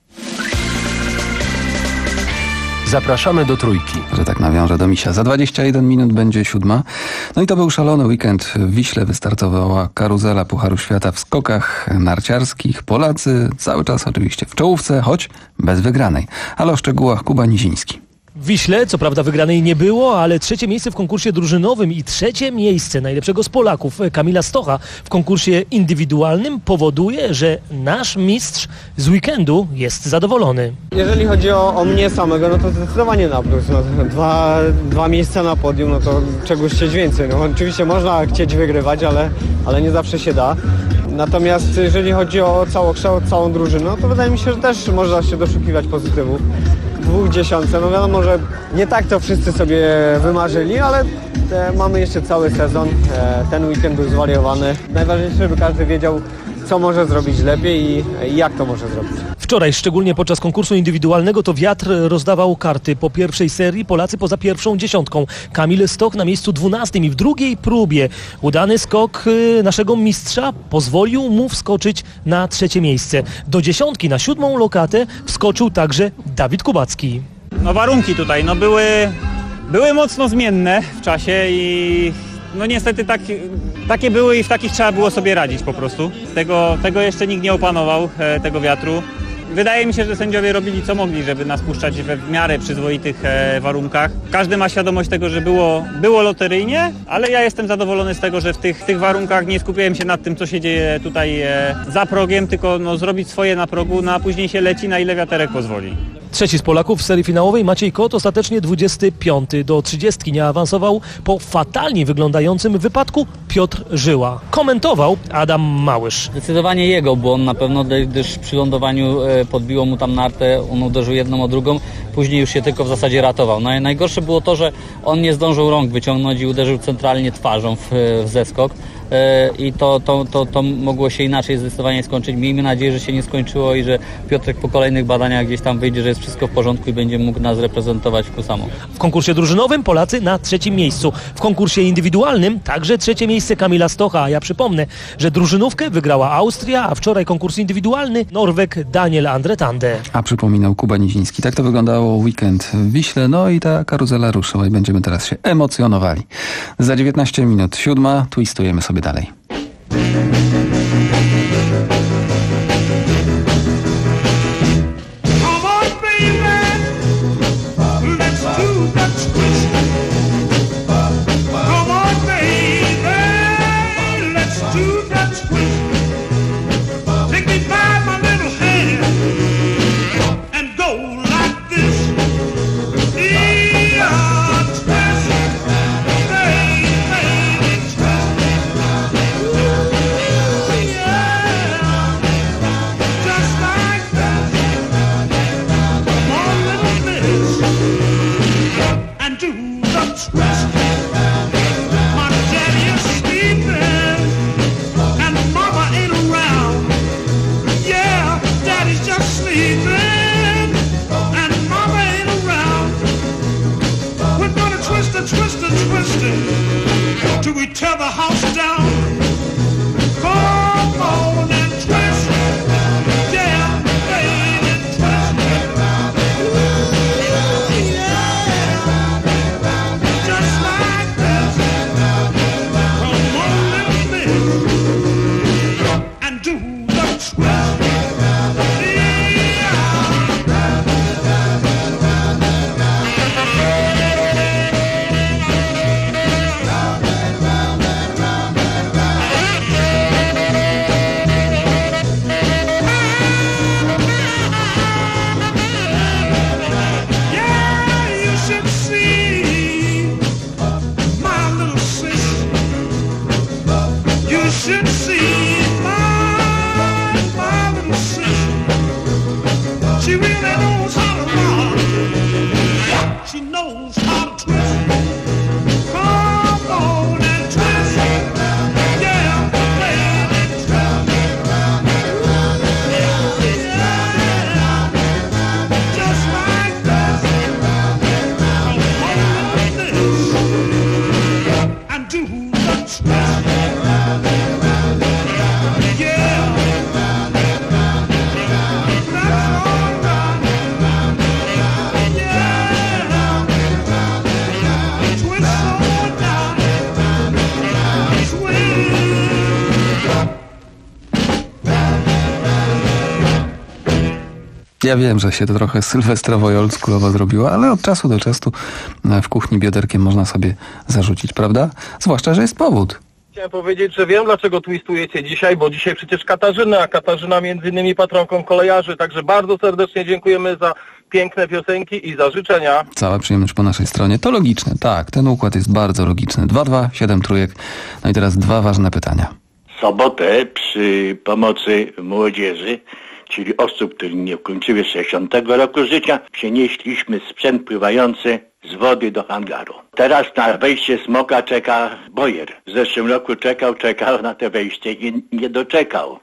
Zapraszamy do Trójki. Że tak nawiążę do misia. Za dwadzieścia jeden minut będzie siódma. No i to był szalony weekend. W Wiśle wystartowała karuzela Pucharu Świata w skokach narciarskich. Polacy cały czas oczywiście w czołówce, choć bez wygranej. Ale o szczegółach Kuba Niziński. W Wiśle, co prawda wygranej nie było, ale trzecie miejsce w konkursie drużynowym i trzecie miejsce najlepszego z Polaków, Kamila Stocha, w konkursie indywidualnym powoduje, że nasz mistrz z weekendu jest zadowolony. Jeżeli chodzi o, o mnie samego, no to zdecydowanie na plus. No, dwa, dwa miejsca na podium, no to czegoś chcieć więcej. No, oczywiście można chcieć wygrywać, ale, ale nie zawsze się da. Natomiast jeżeli chodzi o całokształt, całą drużynę, to wydaje mi się, że też można się doszukiwać pozytywów. Dwóch dziesiątce, no wiadomo, że nie tak to wszyscy sobie wymarzyli, ale e, mamy jeszcze cały sezon, e, ten weekend był zwariowany. Najważniejsze, żeby każdy wiedział, co może zrobić lepiej i, i jak to może zrobić. W Wczoraj, szczególnie podczas konkursu indywidualnego, to wiatr rozdawał karty. Po pierwszej serii Polacy poza pierwszą dziesiątką. Kamil Stoch na miejscu dwunastym i w drugiej próbie udany skok naszego mistrza pozwolił mu wskoczyć na trzecie miejsce. Do dziesiątki na siódmą lokatę wskoczył także Dawid Kubacki. No warunki tutaj no były, były mocno zmienne w czasie i no niestety tak, takie były i w takich trzeba było sobie radzić po prostu. Tego, tego jeszcze nikt nie opanował, tego wiatru. Wydaje mi się, że sędziowie robili co mogli, żeby nas puszczać we w miarę przyzwoitych e, warunkach. Każdy ma świadomość tego, że było, było loteryjnie, ale ja jestem zadowolony z tego, że w tych, tych warunkach nie skupiłem się nad tym, co się dzieje tutaj e, za progiem, tylko no, zrobić swoje na progu, no, a później się leci, na ile wiaterek pozwoli. Trzeci z Polaków w serii finałowej, Maciej Kot, ostatecznie dwudziesty piąty. Do trzydziestki nie awansował po fatalnie wyglądającym wypadku Piotr Żyła. Komentował Adam Małysz. Zdecydowanie jego błąd na pewno, gdyż przy lądowaniu podbiło mu tam nartę, on uderzył jedną o drugą, później już się tylko w zasadzie ratował. No i najgorsze było to, że on nie zdążył rąk wyciągnąć i uderzył centralnie twarzą w, w zeskok. I to, to, to, to mogło się inaczej zdecydowanie skończyć. Miejmy nadzieję, że się nie skończyło i że Piotrek po kolejnych badaniach gdzieś tam wyjdzie, że jest wszystko w porządku i będzie mógł nas reprezentować w Kusamo. W konkursie drużynowym Polacy na trzecim miejscu. W konkursie indywidualnym także trzecie miejsce Kamila Stocha. A ja przypomnę, że drużynówkę wygrała Austria, a wczoraj konkurs indywidualny Norweg Daniel Andretande. A przypominał Kuba Niziński. Tak to wyglądało weekend w Wiśle. No i ta karuzela ruszyła i będziemy teraz się emocjonowali. Za dziewiętnaście minut siódma twistujemy sobie dalej. Ja wiem, że się to trochę sylwestrowo i oldschoolowo zrobiło, ale od czasu do czasu w kuchni bioderkiem można sobie zarzucić, prawda? Zwłaszcza, że jest powód. Chciałem powiedzieć, że wiem, dlaczego twistujecie dzisiaj, bo dzisiaj przecież Katarzyna, a Katarzyna między innymi patronką kolejarzy, także bardzo serdecznie dziękujemy za piękne piosenki i za życzenia. Cała przyjemność po naszej stronie. To logiczne, tak, ten układ jest bardzo logiczny. dwa dwa, siedem trójek. No i teraz dwa ważne pytania. W sobotę przy pomocy młodzieży, czyli osób, które nie ukończyły sześćdziesiątego roku życia, przenieśliśmy sprzęt pływający z wody do hangaru. Teraz na wejście smoka czeka bojer. W zeszłym roku czekał, czekał na to wejście i nie doczekał,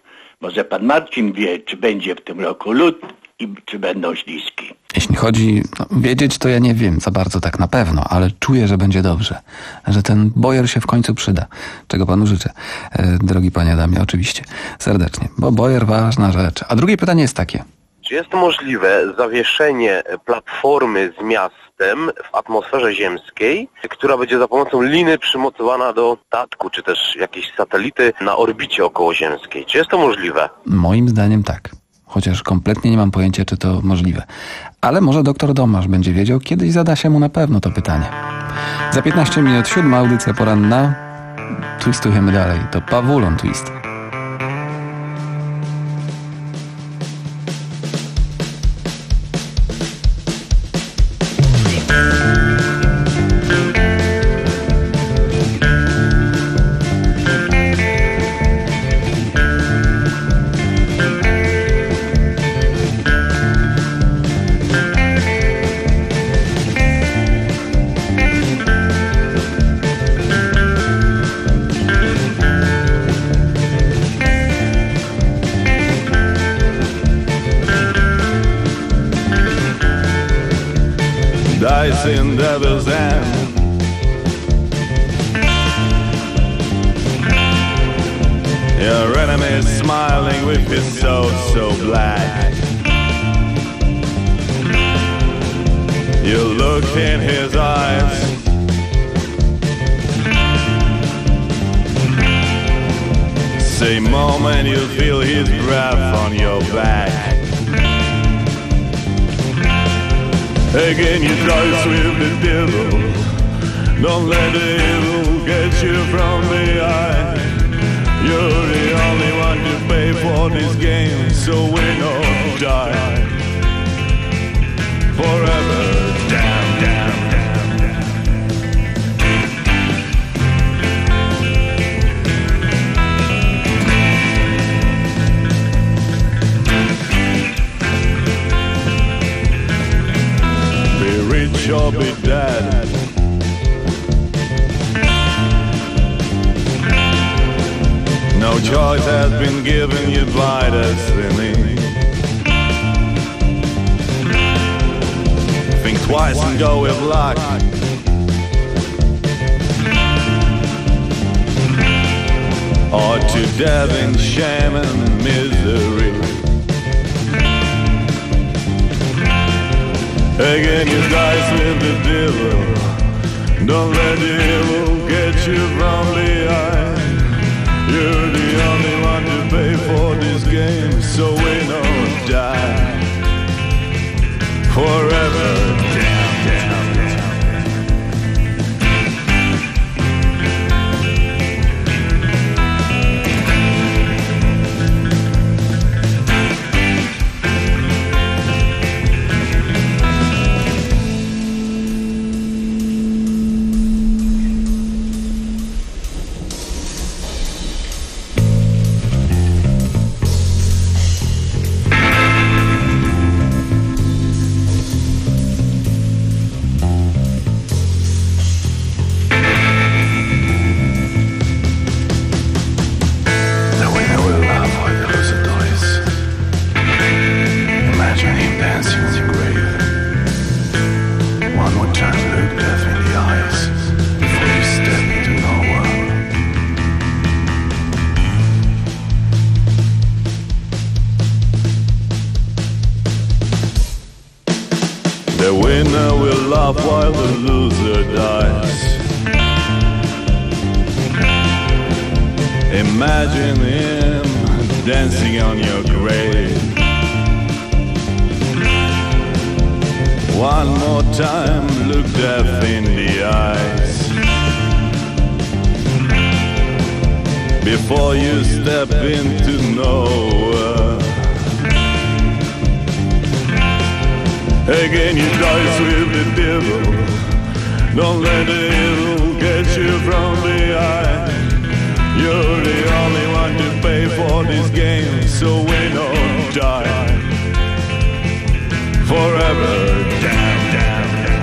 Może pan Marcin wie, czy będzie w tym roku lód i czy będą śliski. Jeśli chodzi, no, wiedzieć, to ja nie wiem za bardzo tak na pewno, ale czuję, że będzie dobrze. Że ten bojer się w końcu przyda. Czego panu życzę, e, drogi panie Adamie, oczywiście. Serdecznie, bo bojer ważna rzecz. A drugie pytanie jest takie. Czy jest możliwe zawieszenie platformy z miastem w atmosferze ziemskiej, która będzie za pomocą liny przymocowana do statku, czy też jakiejś satelity na orbicie okołoziemskiej? Czy jest to możliwe? Moim zdaniem tak. Chociaż kompletnie nie mam pojęcia, czy to możliwe. Ale może doktor Domasz będzie wiedział, kiedyś zada się mu na pewno to pytanie. Za piętnaście minut siódma audycja poranna. Twistujemy dalej. To Pawulon Twist. Dice in devil's hand. Your enemy is smiling with his soul so black. You look in his eyes. Same moment you feel his breath on your back. Again you dice with the devil. Don't let the evil get you from behind. You're the only one to pay for this game, so win or die. Forever, damn, damn, damn, damn. Be rich or be dead. No choice has been given you by destiny. Think twice and go with luck. Or to death in shame and misery. Again you dice with the devil. Don't let the evil get you from behind. You're the only one to pay for this game, so win or die. Forever, damn, damn, damn. The winner will laugh while the loser dies. Imagine him dancing on your grave. One more time, look death in the eyes. Before you step into nowhere. Again you dice with the devil. Don't let the evil get you from behind. You're the only one to pay for this game, so win or die. Forever, damn, damn, damn.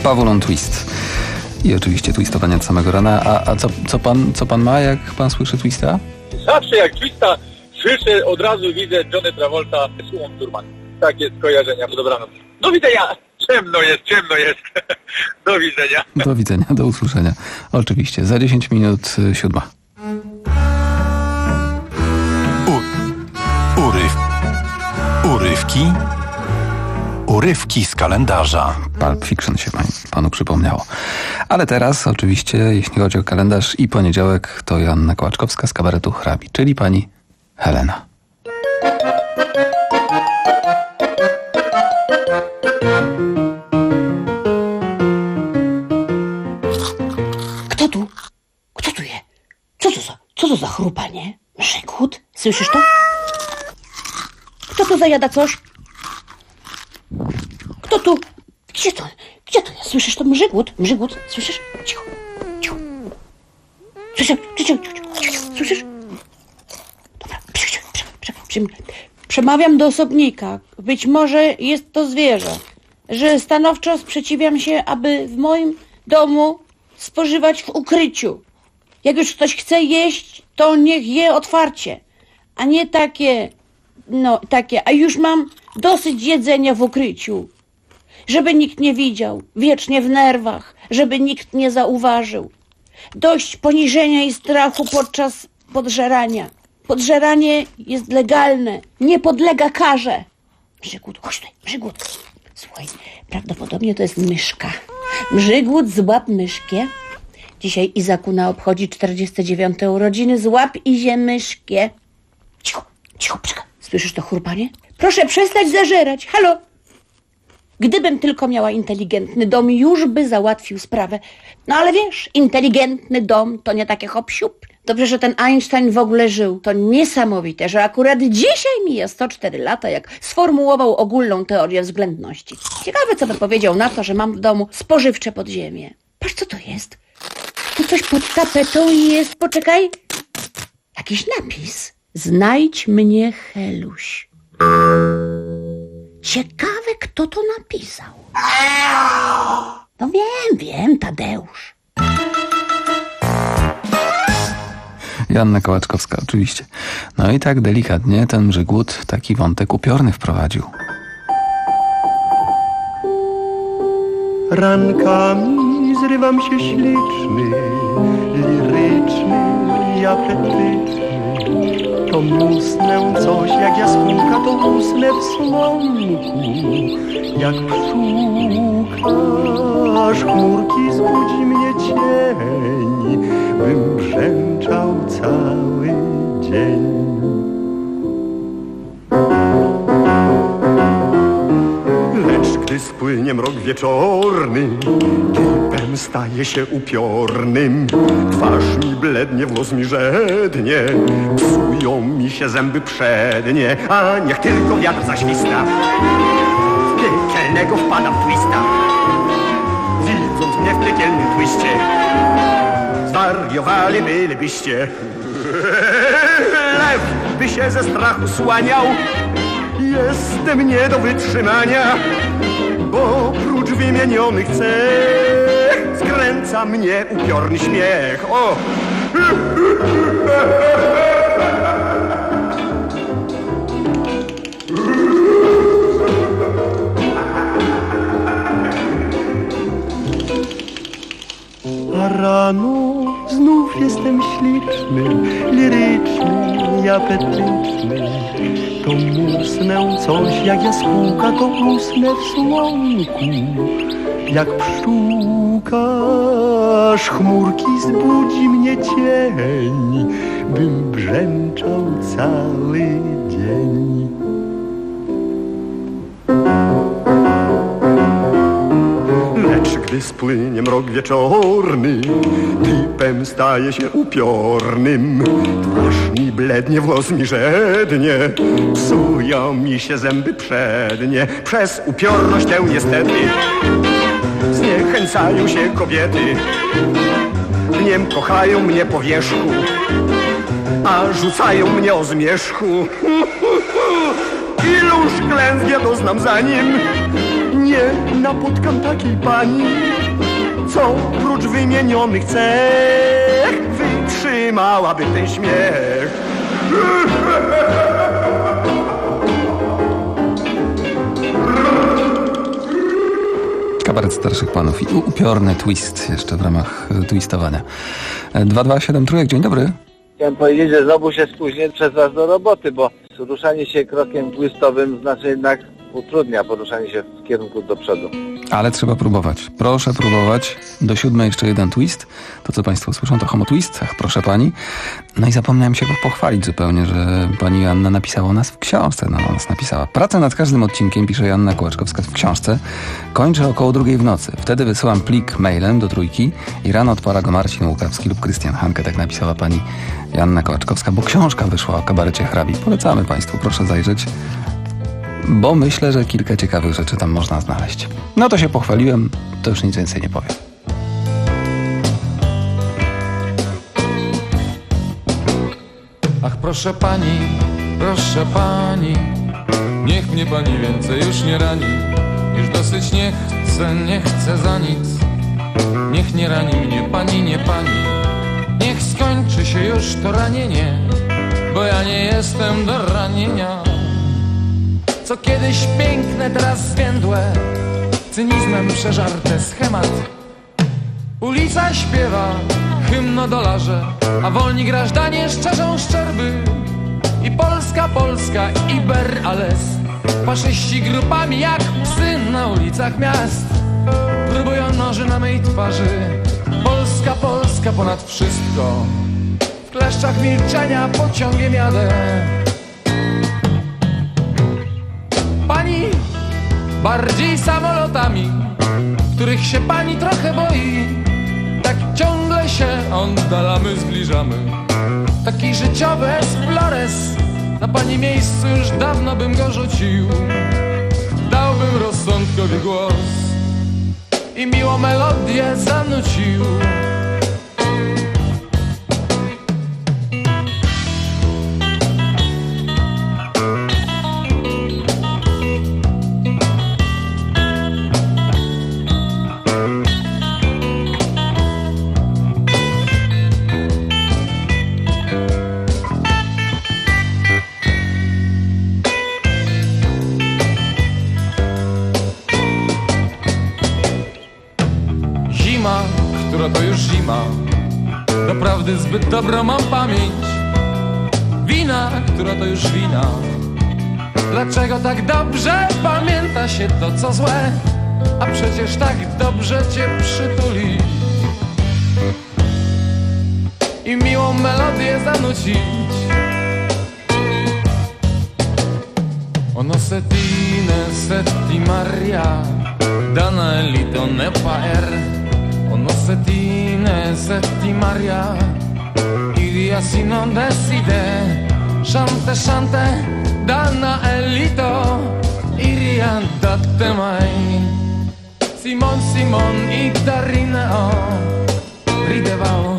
Pawulon Twist. I oczywiście twistowanie od samego rana. A, a co, co, pan, co pan ma, jak pan słyszy twista? Zawsze jak twista słyszę, od razu widzę Johnny Travolta z Umą Thurman. Takie skojarzenia. Dobranoc. Do widzenia. Ciemno jest, ciemno jest. Do widzenia. Do widzenia, do usłyszenia. Oczywiście, za dziesięć minut siódma. U, uryw, urywki, urywki z kalendarza. Pulp Fiction się pan, panu przypomniało. Ale teraz oczywiście, jeśli chodzi o kalendarz i poniedziałek, to Joanna Kołaczkowska z kabaretu Hrabi, czyli pani Helena. Kto tu? Kto tu je? Co to za, co to za chrupanie? Mrzygłód? Słyszysz to? Kto tu zajada coś? Kto tu? Gdzie to? Gdzie to jest? Słyszysz to? Mrzygłód? Mrzygłód? Słyszysz? Cicho, cicho. Słyszysz? Cicho, cicho, cicho. Słyszysz? Dobra, przy, przy, przy, przy, przemawiam do osobnika. Być może jest to zwierzę. Że stanowczo sprzeciwiam się, aby w moim domu spożywać w ukryciu. Jak już ktoś chce jeść, to niech je otwarcie, a nie takie, no takie, a już mam dosyć jedzenia w ukryciu. Żeby nikt nie widział, wiecznie w nerwach, żeby nikt nie zauważył. Dość poniżenia i strachu podczas podżerania. Podżeranie jest legalne, nie podlega karze. Mrzygłód, chodź tutaj, Mrzygłód. Słuchaj, prawdopodobnie to jest myszka. Mrzygłód, złap myszkę. Dzisiaj Izakuna obchodzi czterdzieste dziewiąte urodziny. Złap Izie myszkę. Cicho, cicho, czekaj. Słyszysz to chrupanie? Proszę przestać zażerać. Halo? Gdybym tylko miała inteligentny dom, już by załatwił sprawę. No ale wiesz, inteligentny dom to nie takie hop-siup. Dobrze, że ten Einstein w ogóle żył. To niesamowite, że akurat dzisiaj mija sto cztery lata, jak sformułował ogólną teorię względności. Ciekawe, co by powiedział na to, że mam w domu spożywcze podziemie. Patrz, co to jest? Tu coś pod tapetą jest, poczekaj. Jakiś napis. Znajdź mnie, Heluś. Ciekawe, kto to napisał. No wiem, wiem, Tadeusz. Joanna Kołaczkowska, oczywiście. No i tak delikatnie ten Mrzygłód taki wątek upiorny wprowadził. Rankami zrywam się śliczny, liryczny i apetyczny. To musnę coś jak jaskółka, to usnę w słonku. Jak szukasz chmurki, zbudzi mnie cień, bym brzęczał cały dzień. Lecz gdy spłynie mrok wieczorny, typem staje się upiornym. Twarz mi blednie, włos mi żednie, psują mi się zęby przednie. A niech tylko wiatr zaśwista, w piekielnego wpadam w twista. Widząc mnie w piekielnym twiście, zwariowali bylibyście. Lew by się ze strachu słaniał, jestem nie do wytrzymania, bo prócz wymienionych cech skręca mnie upiorny śmiech. O! A rano znów jestem śliczny, liryczny i apetyczny. To musnę coś jak jaskółka, to usnę w słonku. Jak pszczółkarz chmurki, zbudzi mnie cień, bym brzęczał cały dzień. Lecz gdy spłynie mrok wieczorny, typem staje się upiornym. Twarz mi blednie, włos mi żednie, psują mi się zęby przednie. Przez upiorność tę niestety zniechęcają się kobiety. Dniem kochają mnie po wierzchu, a rzucają mnie o zmierzchu. Iluż klęsk ja doznam zanim nie napotkam takiej pani, co prócz wymienionych cech wytrzymałaby ten śmiech. Kabaret starszych panów i upiorny twist jeszcze w ramach twistowania. dwa dwa siedem trójek, dzień dobry. Chciałem powiedzieć, że znowu się spóźnię przez was do roboty, bo ruszanie się krokiem twistowym znaczy jednak utrudnia poruszanie się w kierunku do przodu. Ale trzeba próbować. Proszę próbować. Do siódmej jeszcze jeden twist. To, co państwo słyszą, to homo twist. Ach, proszę pani. No i zapomniałem się pochwalić zupełnie, że pani Joanna napisała o nas w książce. No, nas napisała. Pracę nad każdym odcinkiem pisze Joanna Kołaczkowska w książce. Kończę około drugiej w nocy. Wtedy wysyłam plik mailem do trójki i rano odpala go Marcin Łukawski lub Krystian Hanke. Tak napisała pani Joanna Kołaczkowska, bo książka wyszła o kabarecie hrabi. Polecamy państwu. Proszę zajrzeć. Bo myślę, że kilka ciekawych rzeczy tam można znaleźć. No to się pochwaliłem, to już nic więcej nie powiem. Ach, proszę pani, proszę pani, niech mnie pani więcej już nie rani. Już dosyć nie chcę, nie chcę za nic. Niech nie rani mnie pani, nie pani. Niech skończy się już to ranienie, bo ja nie jestem do ranienia. Co kiedyś piękne, teraz zwiędłe, cynizmem przeżarte schemat. Ulica śpiewa hymn o dolarze, a wolni grażdanie szczerzą szczerby. I Polska, Polska, Iber, Ales, faszyści grupami jak psy na ulicach miast próbują noży na mej twarzy. Polska, Polska ponad wszystko, w kleszczach milczenia pociągiem jadę. Pani bardziej samolotami, których się pani trochę boi. Tak ciągle się oddalamy, zbliżamy. Taki życiowy Explores, na pani miejscu już dawno bym go rzucił. Dałbym rozsądkowi głos i miłą melodię zanucił. Która to już zima, doprawdy zbyt dobrą mam pamięć. Wina, która to już wina, dlaczego tak dobrze pamięta się to co złe, a przecież tak dobrze cię przytuli i miłą melodię zanucić. Ono setine setti Maria, dana elito ne paer. Ono setine setti Maria, iria si non decide. Chante, chante, dana elito, iria datte mai. Simon, Simon i Darineo ridevao.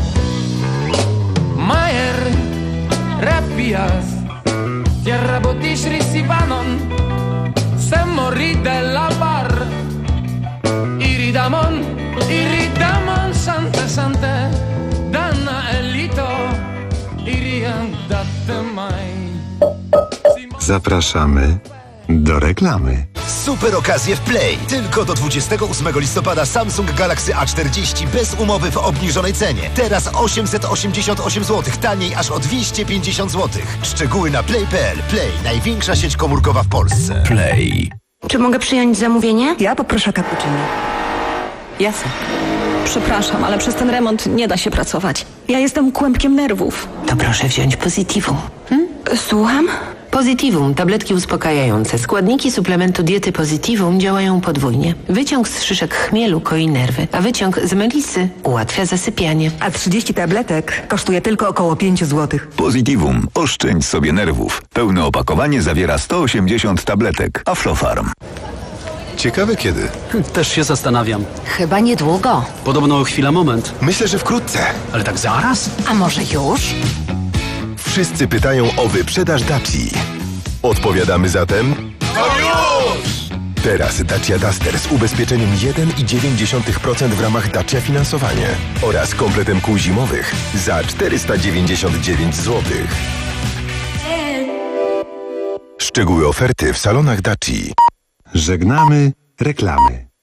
Majer, rapias, tierra botiš risivanon, se mori della bar. Iridamon, iridamon, sante, sante, dana elito, irian datte mai. Zapraszamy do reklamy. Super okazje w Play. Tylko do dwudziestego ósmego listopada Samsung Galaxy A czterdzieści bez umowy w obniżonej cenie. Teraz osiemset osiemdziesiąt osiem złotych, taniej aż o dwieście pięćdziesiąt złotych. Szczegóły na play kropka p l. Play, największa sieć komórkowa w Polsce. Play. Czy mogę przyjąć zamówienie? Ja poproszę cappuccino. Jasne. Przepraszam, ale przez ten remont nie da się pracować. Ja jestem kłębkiem nerwów. To proszę wziąć Positivum. Hmm? Słucham? Positivum, tabletki uspokajające. Składniki suplementu diety Positivum działają podwójnie. Wyciąg z szyszek chmielu koi nerwy, a wyciąg z melisy ułatwia zasypianie. A trzydzieści tabletek kosztuje tylko około pięć złotych. Positivum. Oszczędź sobie nerwów. Pełne opakowanie zawiera sto osiemdziesiąt tabletek. Aflofarm. Ciekawe kiedy. Też się zastanawiam. Chyba niedługo. Podobno chwila moment. Myślę, że wkrótce. Ale tak zaraz? A może już? Wszyscy pytają o wyprzedaż Daci. Odpowiadamy zatem... To już! Teraz Dacia Duster z ubezpieczeniem jeden i dziewięć dziesiątych procent w ramach Dacia Finansowanie oraz kompletem kół zimowych za czterysta dziewięćdziesiąt dziewięć złotych. Szczegóły oferty w salonach Daci. Żegnamy reklamy.